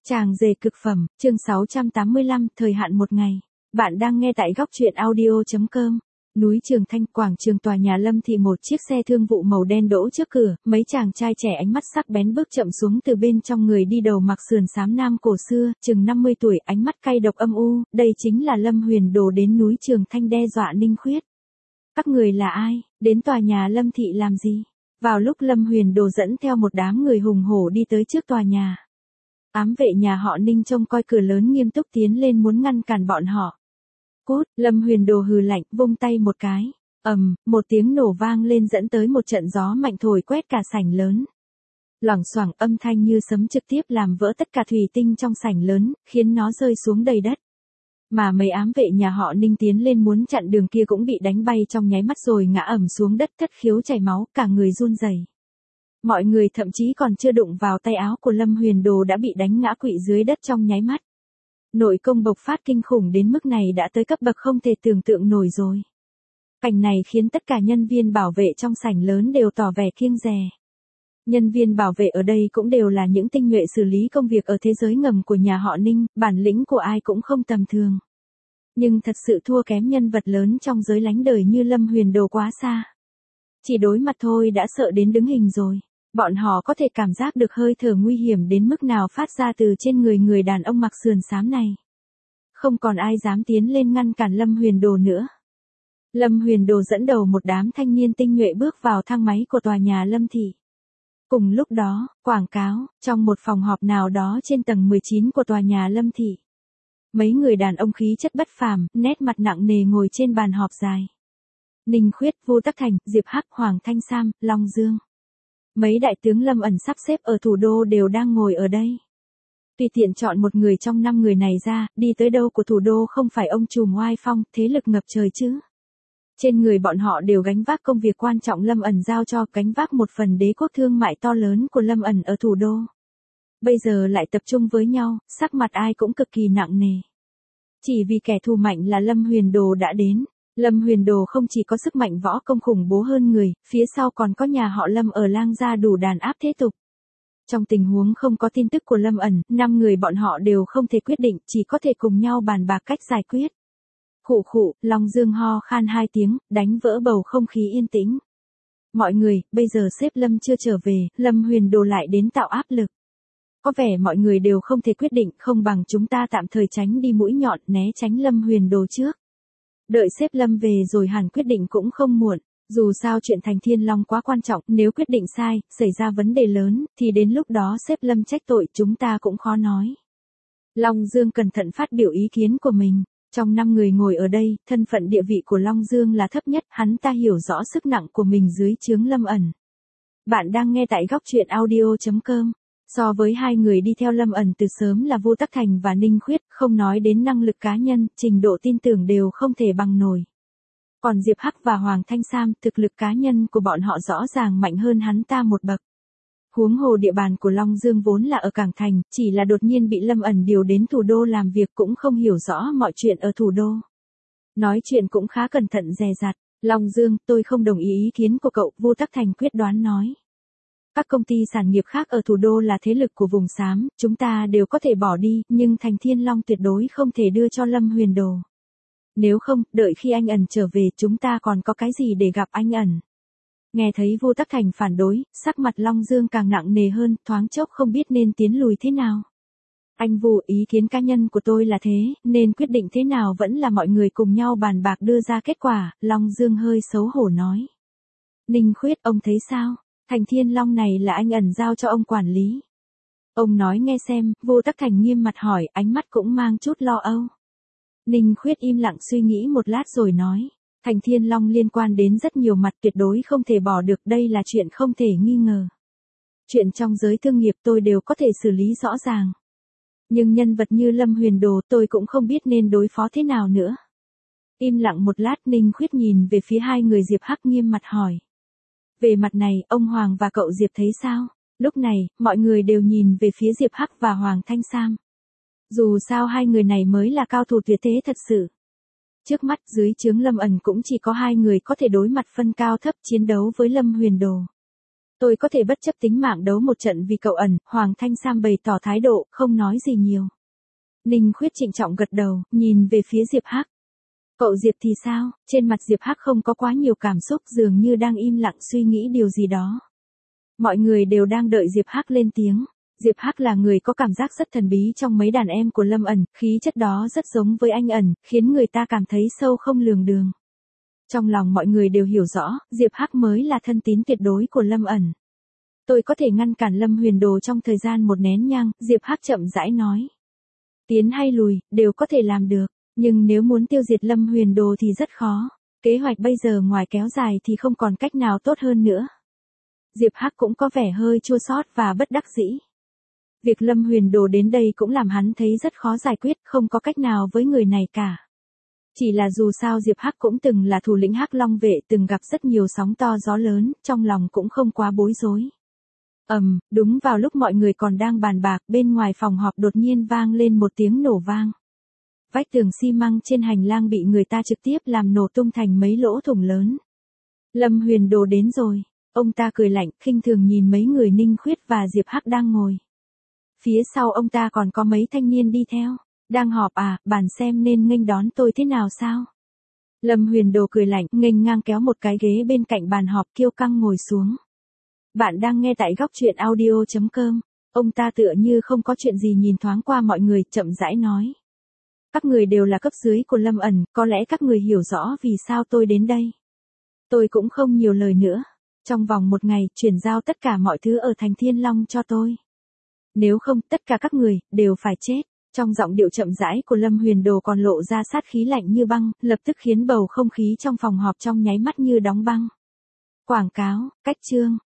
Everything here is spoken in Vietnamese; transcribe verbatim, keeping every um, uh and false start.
Tràng dề cực phẩm, chương sáu trăm tám mươi lăm, thời hạn một ngày. Bạn đang nghe tại góc truyện audio chấm com. Núi Trường Thanh, quảng trường tòa nhà Lâm Thị, một chiếc xe thương vụ màu đen đỗ trước cửa, mấy chàng trai trẻ ánh mắt sắc bén bước chậm xuống từ bên trong. Người đi đầu mặc sườn xám nam cổ xưa, chừng năm mươi tuổi, ánh mắt cay độc âm u, đây chính là Lâm Huyền Đồ đến núi Trường Thanh đe dọa Ninh Khuyết. Các người là ai, đến tòa nhà Lâm Thị làm gì? Vào lúc Lâm Huyền Đồ dẫn theo một đám người hùng hổ đi tới trước tòa nhà, ám vệ nhà họ Ninh trông coi cửa lớn nghiêm túc tiến lên muốn ngăn cản bọn họ. Cút, Lâm Huyền Đồ hừ lạnh, vung tay một cái. Ầm, một tiếng nổ vang lên dẫn tới một trận gió mạnh thổi quét cả sảnh lớn. Loảng xoảng, âm thanh như sấm trực tiếp làm vỡ tất cả thủy tinh trong sảnh lớn, khiến nó rơi xuống đầy đất. Mà mấy ám vệ nhà họ Ninh tiến lên muốn chặn đường kia cũng bị đánh bay trong nháy mắt rồi ngã ầm xuống đất, thất khiếu chảy máu, cả người run rẩy. Mọi người thậm chí còn chưa đụng vào tay áo của Lâm Huyền Đồ đã bị đánh ngã quỵ dưới đất trong nháy mắt. Nội công bộc phát kinh khủng đến mức này đã tới cấp bậc không thể tưởng tượng nổi rồi. Cảnh này khiến tất cả nhân viên bảo vệ trong sảnh lớn đều tỏ vẻ kiêng dè. Nhân viên bảo vệ ở đây cũng đều là những tinh nhuệ xử lý công việc ở thế giới ngầm của nhà họ Ninh, bản lĩnh của ai cũng không tầm thường. Nhưng thật sự thua kém nhân vật lớn trong giới lánh đời như Lâm Huyền Đồ quá xa. Chỉ đối mặt thôi đã sợ đến đứng hình rồi. Bọn họ có thể cảm giác được hơi thở nguy hiểm đến mức nào phát ra từ trên người người đàn ông mặc sườn xám này. Không còn ai dám tiến lên ngăn cản Lâm Huyền Đồ nữa. Lâm Huyền Đồ dẫn đầu một đám thanh niên tinh nhuệ bước vào thang máy của tòa nhà Lâm Thị. Cùng lúc đó, quảng cáo, trong một phòng họp nào đó trên tầng mười chín của tòa nhà Lâm Thị. Mấy người đàn ông khí chất bất phàm, nét mặt nặng nề ngồi trên bàn họp dài. Ninh Khuyết, Vu Tắc Thành, Diệp Hắc, Hoàng Thanh Sam, Long Dương. Mấy đại tướng Lâm ẩn sắp xếp ở thủ đô đều đang ngồi ở đây. Tùy tiện chọn một người trong năm người này ra, đi tới đâu của thủ đô không phải ông trùm oai phong, thế lực ngập trời chứ. Trên người bọn họ đều gánh vác công việc quan trọng Lâm ẩn giao cho, gánh vác một phần đế quốc thương mại to lớn của Lâm ẩn ở thủ đô. Bây giờ lại tập trung với nhau, sắc mặt ai cũng cực kỳ nặng nề. Chỉ vì kẻ thù mạnh là Lâm Huyền Đồ đã đến. Lâm Huyền Đồ không chỉ có sức mạnh võ công khủng bố hơn người, phía sau còn có nhà họ Lâm ở Lang Gia đủ đàn áp thế tục. Trong tình huống không có tin tức của Lâm ẩn, năm người bọn họ đều không thể quyết định, chỉ có thể cùng nhau bàn bạc cách giải quyết. Khụ khụ, Long Dương ho khan hai tiếng, đánh vỡ bầu không khí yên tĩnh. Mọi người, bây giờ sếp Lâm chưa trở về, Lâm Huyền Đồ lại đến tạo áp lực. Có vẻ mọi người đều không thể quyết định, không bằng chúng ta tạm thời tránh đi mũi nhọn, né tránh Lâm Huyền Đồ trước. Đợi sếp Lâm về rồi hẳn quyết định cũng không muộn. Dù sao chuyện Thành Thiên Long quá quan trọng, nếu quyết định sai, xảy ra vấn đề lớn, thì đến lúc đó sếp Lâm trách tội chúng ta cũng khó nói. Long Dương cẩn thận phát biểu ý kiến của mình. Trong năm người ngồi ở đây, thân phận địa vị của Long Dương là thấp nhất, hắn ta hiểu rõ sức nặng của mình dưới trướng Lâm ẩn. Bạn đang nghe tại góc truyện audio chấm com. So với hai người đi theo Lâm ẩn từ sớm là Vu Tắc Thành và Ninh Khuyết, không nói đến năng lực cá nhân, trình độ tin tưởng đều không thể bằng nổi. Còn Diệp Hắc và Hoàng Thanh Sam, thực lực cá nhân của bọn họ rõ ràng mạnh hơn hắn ta một bậc. Huống hồ địa bàn của Long Dương vốn là ở Cảng Thành, chỉ là đột nhiên bị Lâm ẩn điều đến thủ đô làm việc cũng không hiểu rõ mọi chuyện ở thủ đô. Nói chuyện cũng khá cẩn thận dè dặt. Long Dương, tôi không đồng ý ý kiến của cậu, Vu Tắc Thành quyết đoán nói. Các công ty sản nghiệp khác ở thủ đô là thế lực của vùng xám, chúng ta đều có thể bỏ đi, nhưng Thành Thiên Long tuyệt đối không thể đưa cho Lâm Huyền Đồ. Nếu không, đợi khi anh ẩn trở về chúng ta còn có cái gì để gặp anh ẩn. Nghe thấy Vu Tắc Thành phản đối, sắc mặt Long Dương càng nặng nề hơn, thoáng chốc không biết nên tiến lùi thế nào. Anh Vu, ý kiến cá nhân của tôi là thế, nên quyết định thế nào vẫn là mọi người cùng nhau bàn bạc đưa ra kết quả, Long Dương hơi xấu hổ nói. Ninh Khuyết, ông thấy sao? Thành Thiên Long này là anh ẩn giao cho ông quản lý. Ông nói nghe xem, Vu Tắc Thành nghiêm mặt hỏi, ánh mắt cũng mang chút lo âu. Ninh Khuyết im lặng suy nghĩ một lát rồi nói. Thành Thiên Long liên quan đến rất nhiều mặt, tuyệt đối không thể bỏ được, đây là chuyện không thể nghi ngờ. Chuyện trong giới thương nghiệp tôi đều có thể xử lý rõ ràng. Nhưng nhân vật như Lâm Huyền Đồ tôi cũng không biết nên đối phó thế nào nữa. Im lặng một lát, Ninh Khuyết nhìn về phía hai người Diệp Hắc nghiêm mặt hỏi. Về mặt này, ông Hoàng và cậu Diệp thấy sao? Lúc này, mọi người đều nhìn về phía Diệp Hắc và Hoàng Thanh Sam. Dù sao hai người này mới là cao thủ tuyệt thế thật sự. Trước mắt dưới trướng Lâm ẩn cũng chỉ có hai người có thể đối mặt phân cao thấp chiến đấu với Lâm Huyền Đồ. Tôi có thể bất chấp tính mạng đấu một trận vì cậu ẩn, Hoàng Thanh Sam bày tỏ thái độ, không nói gì nhiều. Ninh Khuyết trịnh trọng gật đầu, nhìn về phía Diệp Hắc. Cậu Diệp thì sao? Trên mặt Diệp Hắc không có quá nhiều cảm xúc, dường như đang im lặng suy nghĩ điều gì đó. Mọi người đều đang đợi Diệp Hắc lên tiếng. Diệp Hắc là người có cảm giác rất thần bí trong mấy đàn em của Lâm ẩn, khí chất đó rất giống với anh ẩn, khiến người ta cảm thấy sâu không lường đường. Trong lòng mọi người đều hiểu rõ, Diệp Hắc mới là thân tín tuyệt đối của Lâm ẩn. Tôi có thể ngăn cản Lâm Huyền Đồ trong thời gian một nén nhang, Diệp Hắc chậm rãi nói. Tiến hay lùi, đều có thể làm được, nhưng nếu muốn tiêu diệt Lâm Huyền Đồ thì rất khó. Kế hoạch bây giờ ngoài kéo dài thì không còn cách nào tốt hơn nữa. Diệp Hắc cũng có vẻ hơi chua xót và bất đắc dĩ. Việc Lâm Huyền Đồ đến đây cũng làm hắn thấy rất khó giải quyết, không có cách nào với người này cả. Chỉ là dù sao Diệp Hắc cũng từng là thủ lĩnh Hắc Long vệ, từng gặp rất nhiều sóng to gió lớn, trong lòng cũng không quá bối rối. Ầm, um, đúng vào lúc mọi người còn đang bàn bạc, bên ngoài phòng họp đột nhiên vang lên một tiếng nổ vang. Vách tường xi măng trên hành lang bị người ta trực tiếp làm nổ tung thành mấy lỗ thủng lớn. Lâm Huyền Đồ đến rồi, ông ta cười lạnh, khinh thường nhìn mấy người Ninh Khuyết và Diệp Hắc đang ngồi. Phía sau ông ta còn có mấy thanh niên đi theo. Đang họp à, bàn xem nên nghênh đón tôi thế nào sao? Lâm Huyền Đồ cười lạnh, nghênh ngang kéo một cái ghế bên cạnh bàn họp, kiêu căng ngồi xuống. Bạn đang nghe tại góc truyện audio chấm com. Ông ta tựa như không có chuyện gì nhìn thoáng qua mọi người, chậm rãi nói. Các người đều là cấp dưới của Lâm ẩn, có lẽ các người hiểu rõ vì sao tôi đến đây. Tôi cũng không nhiều lời nữa. Trong vòng một ngày, chuyển giao tất cả mọi thứ ở thành Thiên Long cho tôi. Nếu không, tất cả các người, đều phải chết. Trong giọng điệu chậm rãi của Lâm Huyền Đồ còn lộ ra sát khí lạnh như băng, lập tức khiến bầu không khí trong phòng họp trong nháy mắt như đóng băng. Quảng cáo, cách chương.